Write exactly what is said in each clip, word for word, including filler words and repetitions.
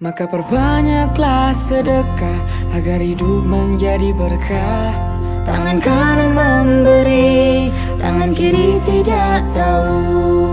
Maka perbanyaklah sedekah agar hidup menjadi berkah. Tangan kanan memberi, tangan kiri tidak tahu.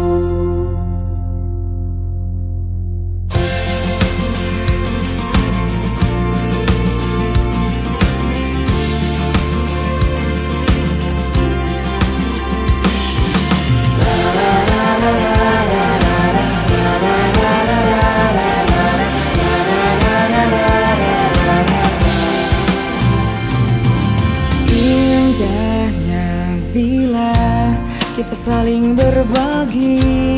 Bila kita saling berbagi,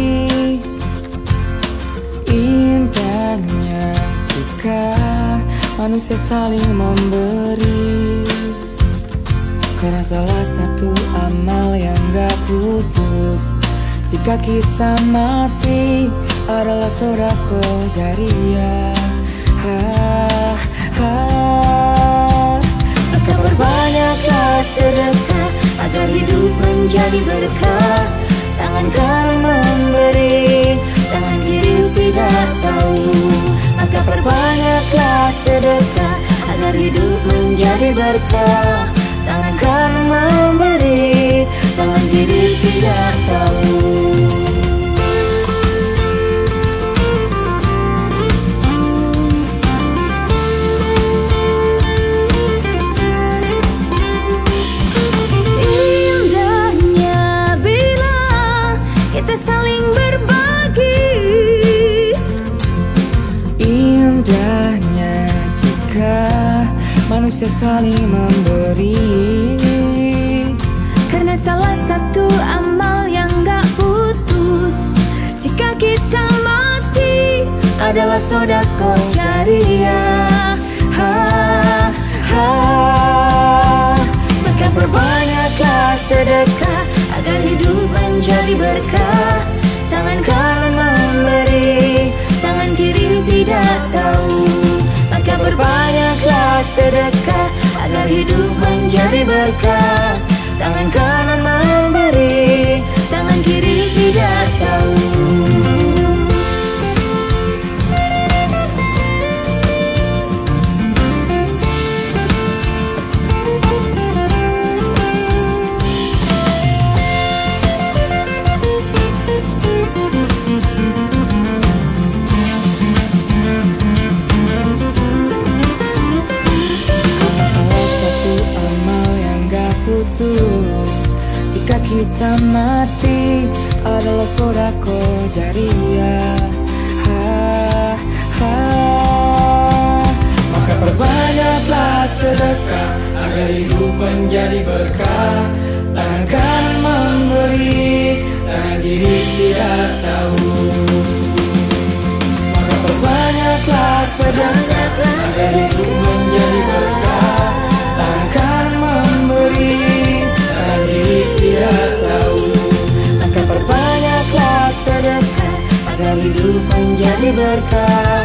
indahnya jika manusia saling memberi. Karena salah satu amal yang gak putus jika kita mati adalah sodaqoh jariyah. Ha, ha. Maka perbanyaklah sedekah agar hidup menjadi berkah. Tangan kanan memberi, tangan kiri tidak tahu. Maka perbanyaklah sedekah agar hidup menjadi berkah. Tangan kanan memberi, tangan kiri tidak tahu. Indahnya jika manusia saling memberi. Karena salah satu amal yang gak putus jika kita mati adalah sodaqoh jariyah. Ha, ha. Maka perbanyaklah sedekah agar hidup menjadi berkah. Tangan kanan memberi, tangan kiri tidak tahu. Maka berbanyaklah sedekah agar hidup menjadi berkah. Tangan kanan memberi, tangan kiri tidak tahu. Jika kita mati adalah sodaqoh jariyah. Ha, ha. Maka perbanyaklah sedekah agar hidup menjadi berkah. Tangan kanan memberi, tangan kiri tidak tahu. Maka perbanyaklah sedekah agar hidup menjadi berkah. Tangan kanan memberi, tangan kiri tidak tahu. Maka perbanyaklah sedekah agar hidup menjadi berkah.